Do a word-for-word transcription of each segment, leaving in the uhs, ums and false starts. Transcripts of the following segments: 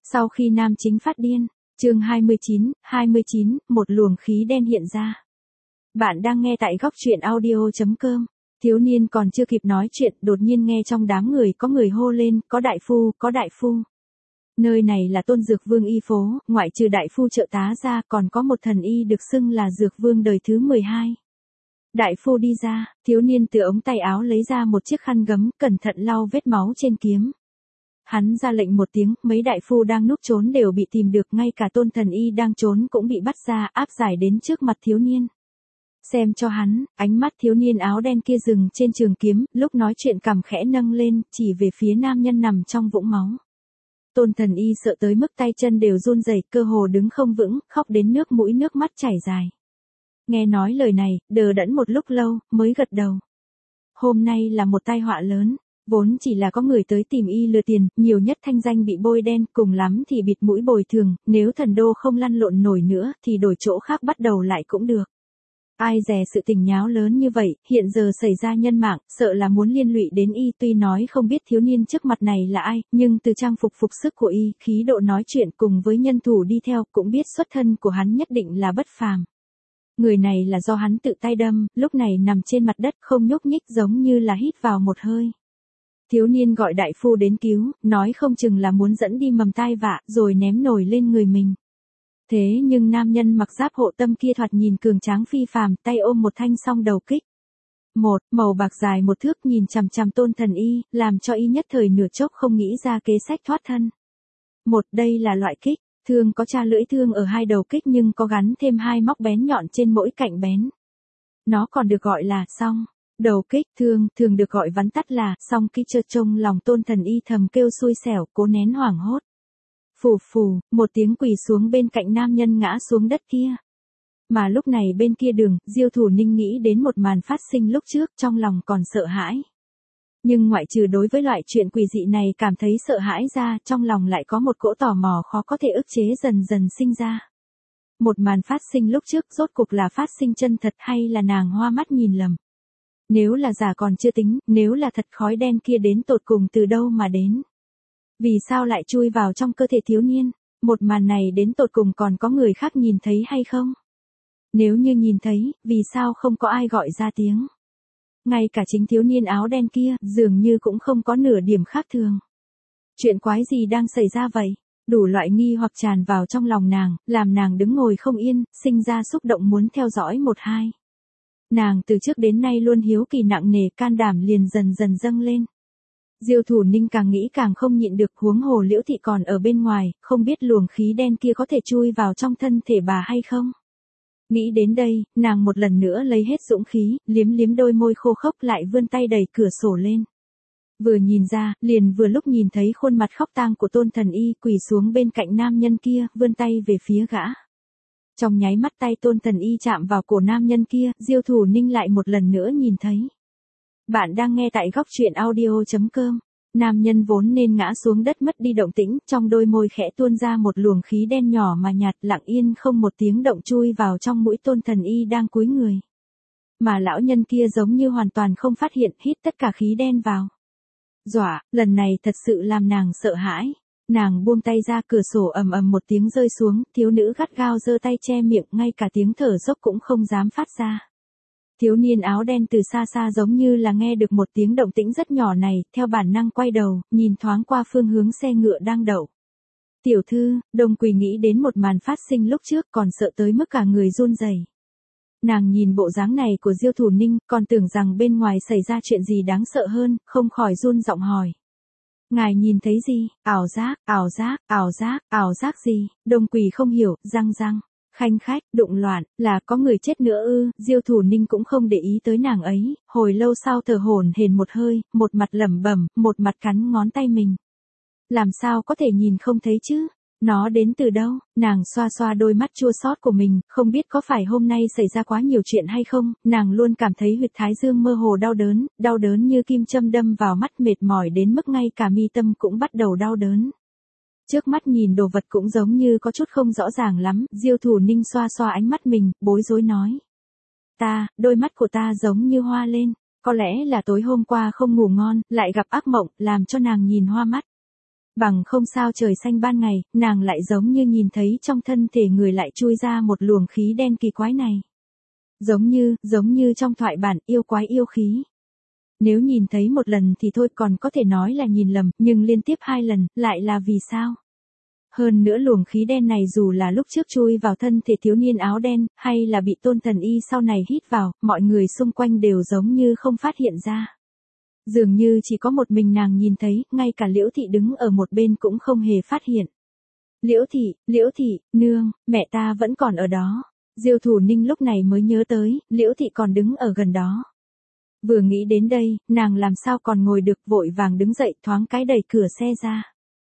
Sau khi nam chính phát điên, chương hai mươi chín, hai mươi chín, một luồng khí đen hiện ra. Bạn đang nghe tại góc truyện audio chấm com. Thiếu niên còn chưa kịp nói chuyện, đột nhiên nghe trong đám người có người hô lên, có đại phu, có đại phu. Nơi này là Tôn Dược Vương y phố, ngoại trừ đại phu trợ tá ra, còn có một thần y được xưng là Dược Vương đời thứ mười hai. Đại phu đi ra, thiếu niên từ ống tay áo lấy ra một chiếc khăn gấm, cẩn thận lau vết máu trên kiếm. Hắn ra lệnh một tiếng, mấy đại phu đang núp trốn đều bị tìm được, ngay cả Tôn thần y đang trốn cũng bị bắt ra, áp giải đến trước mặt thiếu niên. Xem cho hắn, ánh mắt thiếu niên áo đen kia dừng trên trường kiếm, lúc nói chuyện cằm khẽ nâng lên, chỉ về phía nam nhân nằm trong vũng máu. Tôn thần y sợ tới mức tay chân đều run rẩy, cơ hồ đứng không vững, khóc đến nước mũi nước mắt chảy dài. Nghe nói lời này, đờ đẫn một lúc lâu, mới gật đầu. Hôm nay là một tai họa lớn, vốn chỉ là có người tới tìm y lừa tiền, nhiều nhất thanh danh bị bôi đen, cùng lắm thì bịt mũi bồi thường, nếu thần đô không lăn lộn nổi nữa thì đổi chỗ khác bắt đầu lại cũng được. Ai dè sự tình nháo lớn như vậy, hiện giờ xảy ra nhân mạng, sợ là muốn liên lụy đến y, tuy nói không biết thiếu niên trước mặt này là ai, nhưng từ trang phục phục sức của y, khí độ nói chuyện cùng với nhân thủ đi theo, cũng biết xuất thân của hắn nhất định là bất phàm. Người này là do hắn tự tay đâm, lúc này nằm trên mặt đất không nhúc nhích, giống như là hít vào một hơi. Thiếu niên gọi đại phu đến cứu, nói không chừng là muốn dẫn đi mầm tai vạ, rồi ném nổi lên người mình. Thế nhưng nam nhân mặc giáp hộ tâm kia thoạt nhìn cường tráng phi phàm, tay ôm một thanh song đầu kích. Một, màu bạc dài một thước, nhìn chằm chằm Tôn thần y, làm cho y nhất thời nửa chốc không nghĩ ra kế sách thoát thân. Một, đây là loại kích, thương có tra lưỡi thương ở hai đầu kích nhưng có gắn thêm hai móc bén nhọn trên mỗi cạnh bén. Nó còn được gọi là song. Đầu kích thương, thường được gọi vắn tắt là song kích, chợt trong lòng Tôn thần y thầm kêu xui xẻo, cố nén hoảng hốt. Phù phù, một tiếng quỳ xuống bên cạnh nam nhân ngã xuống đất kia. Mà lúc này bên kia đường, Diêu Thủ Ninh nghĩ đến một màn phát sinh lúc trước, trong lòng còn sợ hãi. Nhưng ngoại trừ đối với loại chuyện quỷ dị này cảm thấy sợ hãi ra, trong lòng lại có một cỗ tò mò khó có thể ức chế dần dần sinh ra. Một màn phát sinh lúc trước rốt cuộc là phát sinh chân thật hay là nàng hoa mắt nhìn lầm. Nếu là giả còn chưa tính, nếu là thật khói đen kia đến tột cùng từ đâu mà đến. Vì sao lại chui vào trong cơ thể thiếu niên? Một màn này đến tột cùng còn có người khác nhìn thấy hay không? Nếu như nhìn thấy, vì sao không có ai gọi ra tiếng? Ngay cả chính thiếu niên áo đen kia, dường như cũng không có nửa điểm khác thường. Chuyện quái gì đang xảy ra vậy? Đủ loại nghi hoặc tràn vào trong lòng nàng, làm nàng đứng ngồi không yên, sinh ra xúc động muốn theo dõi một hai. Nàng từ trước đến nay luôn hiếu kỳ nặng nề, can đảm liền dần dần dâng lên. Diêu Thủ Ninh càng nghĩ càng không nhịn được, huống hồ Liễu thị còn ở bên ngoài, không biết luồng khí đen kia có thể chui vào trong thân thể bà hay không. Nghĩ đến đây, nàng một lần nữa lấy hết dũng khí, liếm liếm đôi môi khô khốc, lại vươn tay đẩy cửa sổ lên. Vừa nhìn ra, liền vừa lúc nhìn thấy khuôn mặt khóc tang của Tôn thần y quỳ xuống bên cạnh nam nhân kia, vươn tay về phía gã. Trong nháy mắt tay Tôn thần y chạm vào cổ nam nhân kia, Diêu Thủ Ninh lại một lần nữa nhìn thấy. Bạn đang nghe tại góc truyện audio chấm com. Nam nhân vốn nên ngã xuống đất mất đi động tĩnh, trong đôi môi khẽ tuôn ra một luồng khí đen nhỏ mà nhạt, lặng yên không một tiếng động chui vào trong mũi Tôn thần y đang cúi người. Mà lão nhân kia giống như hoàn toàn không phát hiện, hít tất cả khí đen vào. Dọa, lần này thật sự làm nàng sợ hãi. Nàng buông tay ra, cửa sổ ầm ầm một tiếng rơi xuống, thiếu nữ gắt gao giơ tay che miệng, ngay cả tiếng thở dốc cũng không dám phát ra. Thiếu niên áo đen từ xa xa giống như là nghe được một tiếng động tĩnh rất nhỏ này, theo bản năng quay đầu, nhìn thoáng qua phương hướng xe ngựa đang đậu. Tiểu thư, Đông Quỳ nghĩ đến một màn phát sinh lúc trước, còn sợ tới mức cả người run rẩy. Nàng nhìn bộ dáng này của Diêu Thủ Ninh, còn tưởng rằng bên ngoài xảy ra chuyện gì đáng sợ hơn, không khỏi run giọng hỏi. Ngài nhìn thấy gì? Ảo giác, ảo giác, ảo giác, ảo giác gì? Đông Quỳ không hiểu, răng răng. Khanh khách, đụng loạn, là có người chết nữa ư? Diêu Thủ Ninh cũng không để ý tới nàng ấy, hồi lâu sau thở hổn hển một hơi, một mặt lẩm bẩm, một mặt cắn ngón tay mình. Làm sao có thể nhìn không thấy chứ? Nó đến từ đâu? Nàng xoa xoa đôi mắt chua xót của mình, không biết có phải hôm nay xảy ra quá nhiều chuyện hay không, nàng luôn cảm thấy huyệt thái dương mơ hồ đau đớn, đau đớn như kim châm đâm vào mắt, mệt mỏi đến mức ngay cả mi tâm cũng bắt đầu đau đớn. Trước mắt nhìn đồ vật cũng giống như có chút không rõ ràng lắm, Diêu Thủ Ninh xoa xoa ánh mắt mình, bối rối nói. Ta, đôi mắt của ta giống như hoa lên, có lẽ là tối hôm qua không ngủ ngon, lại gặp ác mộng, làm cho nàng nhìn hoa mắt. Bằng không sao trời xanh ban ngày, nàng lại giống như nhìn thấy trong thân thể người lại chui ra một luồng khí đen kỳ quái này. Giống như, giống như trong thoại bản yêu quái yêu khí. Nếu nhìn thấy một lần thì thôi còn có thể nói là nhìn lầm, nhưng liên tiếp hai lần, lại là vì sao? Hơn nữa luồng khí đen này dù là lúc trước chui vào thân thể thiếu niên áo đen, hay là bị Tôn Thần Y sau này hít vào, mọi người xung quanh đều giống như không phát hiện ra. Dường như chỉ có một mình nàng nhìn thấy, ngay cả Liễu Thị đứng ở một bên cũng không hề phát hiện. Liễu Thị, Liễu Thị, nương, mẹ ta vẫn còn ở đó. Diêu Thủ Ninh lúc này mới nhớ tới, Liễu Thị còn đứng ở gần đó. Vừa nghĩ đến đây, nàng làm sao còn ngồi được, vội vàng đứng dậy thoáng cái đẩy cửa xe ra.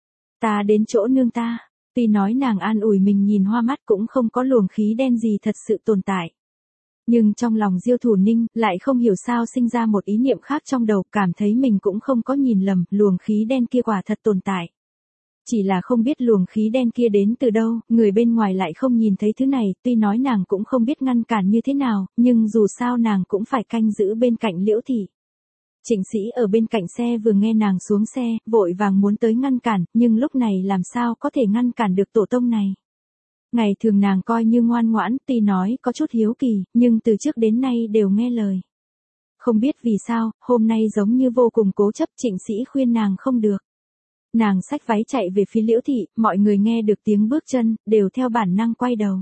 Ta đến chỗ nương ta, tuy nói nàng an ủi mình nhìn hoa mắt cũng không có luồng khí đen gì thật sự tồn tại. Nhưng trong lòng Diêu Thủ Ninh lại không hiểu sao sinh ra một ý niệm khác trong đầu, cảm thấy mình cũng không có nhìn lầm, luồng khí đen kia quả thật tồn tại. Chỉ là không biết luồng khí đen kia đến từ đâu, người bên ngoài lại không nhìn thấy thứ này, tuy nói nàng cũng không biết ngăn cản như thế nào, nhưng dù sao nàng cũng phải canh giữ bên cạnh Liễu Thị. Trịnh Sĩ ở bên cạnh xe vừa nghe nàng xuống xe, vội vàng muốn tới ngăn cản, nhưng lúc này làm sao có thể ngăn cản được tổ tông này. Ngày thường nàng coi như ngoan ngoãn, tuy nói có chút hiếu kỳ, nhưng từ trước đến nay đều nghe lời. Không biết vì sao, hôm nay giống như vô cùng cố chấp, Trịnh Sĩ khuyên nàng không được. Nàng xách váy chạy về phía Liễu Thị, mọi người nghe được tiếng bước chân, đều theo bản năng quay đầu.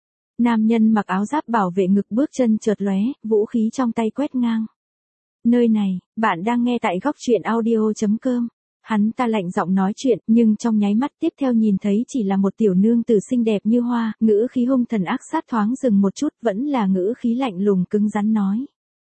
Nam nhân mặc áo giáp bảo vệ ngực bước chân chợt lóe, vũ khí trong tay quét ngang. Nơi này, bạn đang nghe tại góc truyện audio chấm com. Hắn ta lạnh giọng nói chuyện, nhưng trong nháy mắt tiếp theo nhìn thấy chỉ là một tiểu nương tử xinh đẹp như hoa, ngữ khí hung thần ác sát thoáng dừng một chút, vẫn là ngữ khí lạnh lùng cứng rắn nói.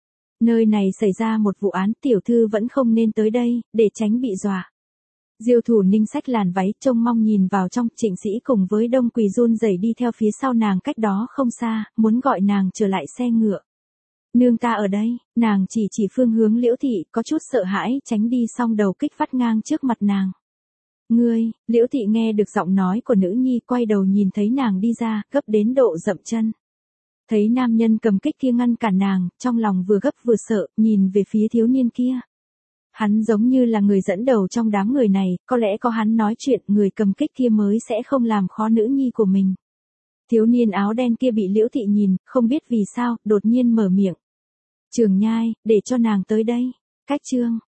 Nơi này xảy ra một vụ án, tiểu thư vẫn không nên tới đây, để tránh bị dọa. Diêu Thủ Ninh xách làn váy, trông mong nhìn vào trong, Trịnh Sĩ cùng với Đông Quỳ run rẩy đi theo phía sau nàng cách đó không xa, muốn gọi nàng trở lại xe ngựa. Nương ta ở đây, nàng chỉ chỉ phương hướng Liễu Thị, có chút sợ hãi, tránh đi xong đầu kích phát ngang trước mặt nàng. Ngươi, Liễu Thị nghe được giọng nói của nữ nhi, quay đầu nhìn thấy nàng đi ra, gấp đến độ dậm chân. Thấy nam nhân cầm kích kia ngăn cản nàng, trong lòng vừa gấp vừa sợ, nhìn về phía thiếu niên kia. Hắn giống như là người dẫn đầu trong đám người này, có lẽ có hắn nói chuyện, người cầm kích kia mới sẽ không làm khó nữ nhi của mình. Thiếu niên áo đen kia bị Liễu Thị nhìn, không biết vì sao, đột nhiên mở miệng. Trường Nhai, để cho nàng tới đây. Cách chương,